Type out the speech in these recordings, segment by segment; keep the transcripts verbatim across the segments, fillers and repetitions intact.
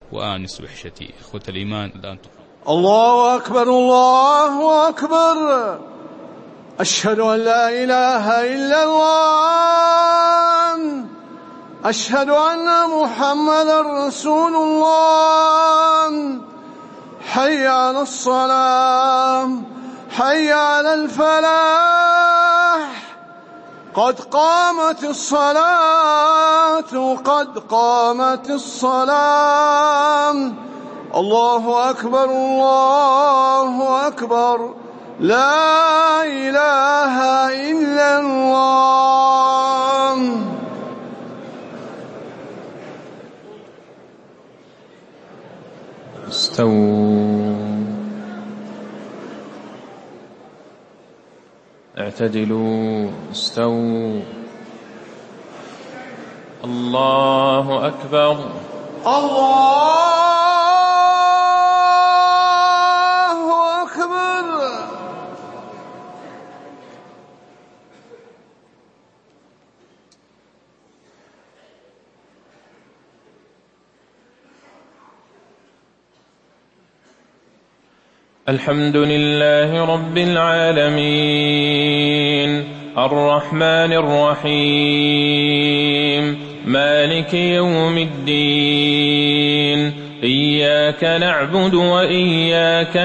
وآنس وحشتي. إخوة الإيمان، الآن الله أكبر الله أكبر، أشهد أن لا إله إلا الله، أشهد أن محمدا رسول الله. حي على الصلاة، حي على الفلاح، قد قامت الصلاة، قد قامت الصلاة. الله أكبر الله أكبر، لا إله إلا الله. استووا، اعتدلوا، استووا. الله أكبر الله أكبر. الحمد لله رب العالمين، الرحمن الرحيم، مالك يوم الدين، إياك نعبد وإياك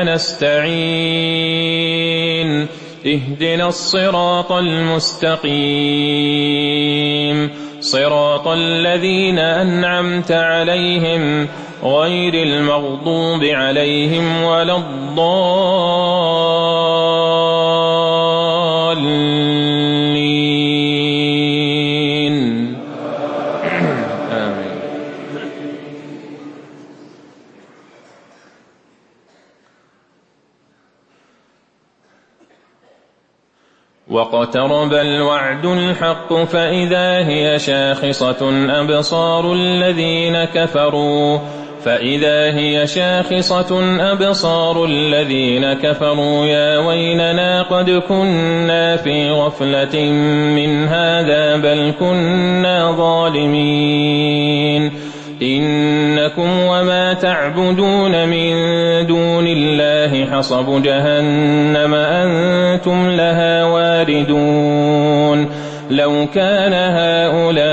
نستعين، اهدنا الصراط المستقيم، صراط الذين أنعمت عليهم غير المغضوب عليهم ولا الضالين. آمين. واقترب الوعد الحق فإذا هي شاخصة أبصار الذين كفروا فإذا هي شاخصة أبصار الذين كفروا يا ويلنا قد كنا في غفلة من هذا بل كنا ظالمين. إنكم وما تعبدون من دون الله حصب جهنم أنتم لها واردون. لو كان هؤلاء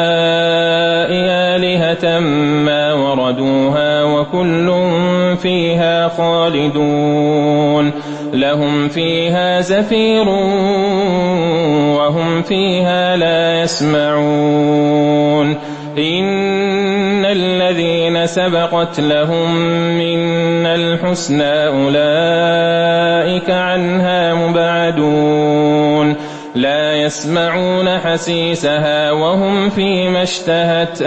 آلهة ما وردوها وكل فيها خالدون. لهم فيها زفير وهم فيها لا يسمعون. إن الذين سبقت لهم منا الحسنى أولئك عنها مبعدون. لا يسمعون حسيسها وهم فيما اشتهت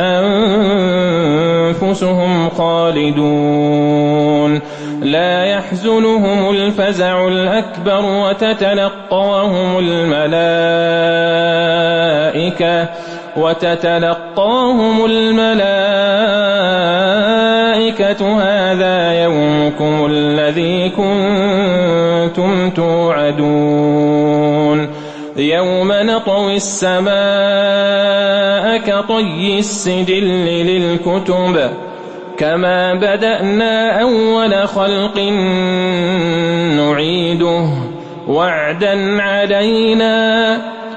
أنفسهم خالدون. لا يحزنهم الفزع الأكبر وتتلقاهم الملائكة وتتلقاهم الملائكة هذا يومكم الذي كنتم توعدون. يوم نطوي السماء كطي السجل للكتب كما بدأنا أول خلق نعيده وعدا علينا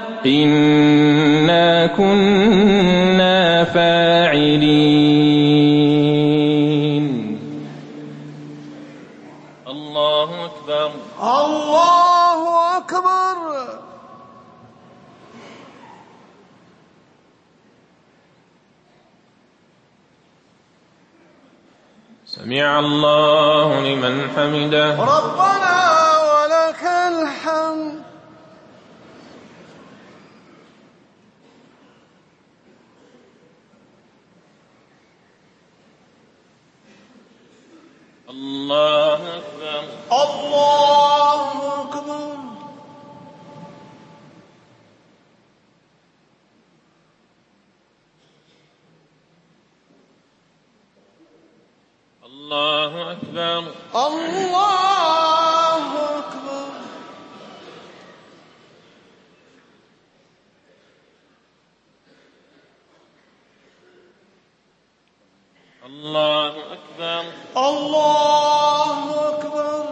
إنا كنا فاعلين. الله أكبر الله أكبر. سمع الله لمن حمده. ربنا ولك الحمد. الله أكبر الله أكبر. الله أكبر الله أكبر. الله أكبر. أكبر. الله أكبر.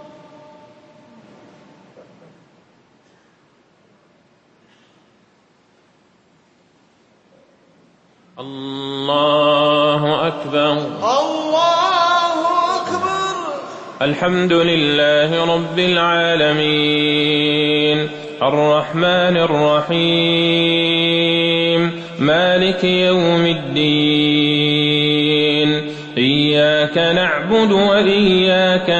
الله أكبر. الله أكبر. الحمد لله رب العالمين الرحمن الرحيم مالك يوم الدين إياك نعبد وإياك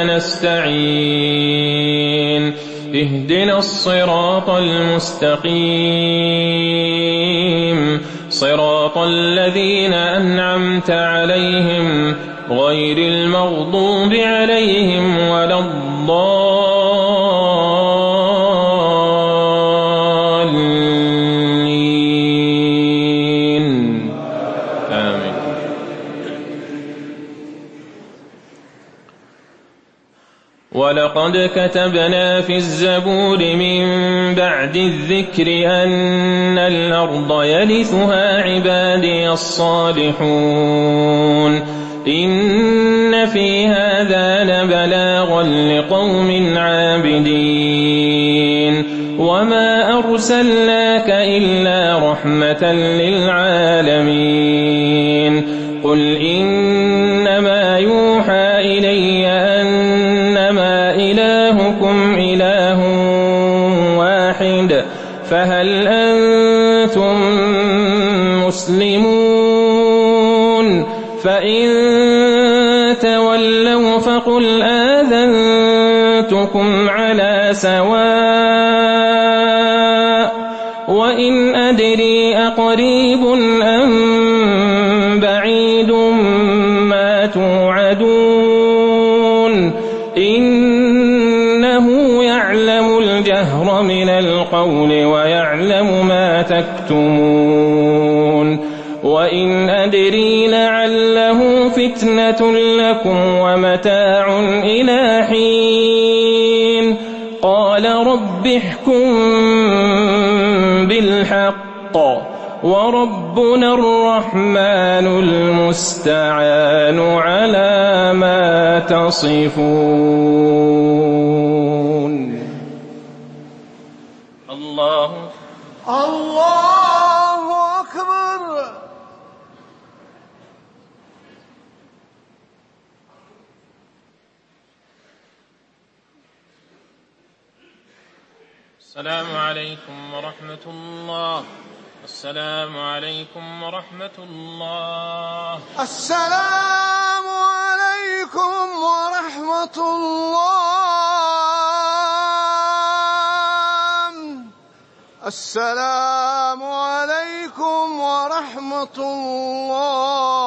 نستعين اهدنا الصراط المستقيم صراط الذين أنعمت عليهم غير المغضوب عليهم ولا الضالين آمين. ولقد كتبنا في الزبور من بعد الذكر أن الأرض يرثها عبادي الصالحون إن في هذا لبلاغا لقوم عابدين وما أرسلناك إلا رحمة للعالمين قل إنما يوحى إلي أنما إلهكم إله واحد فهل أنتم مسلمون فإن تولوا فقل آذنتكم على سواء وإن أدري أقريب أم بعيد ما توعدون إنه يعلم الجهر من القول ويعلم ما تكتمون وإن أدري لعله فتنة لكم ومتاع إلى حين قال رب احكم بالحق وربنا الرحمن المستعان على ما تصفون. الله الله أكبر. السلام عليكم ورحمة الله. السلام عليكم ورحمة الله. السلام عليكم ورحمة الله. السلام عليكم ورحمة الله.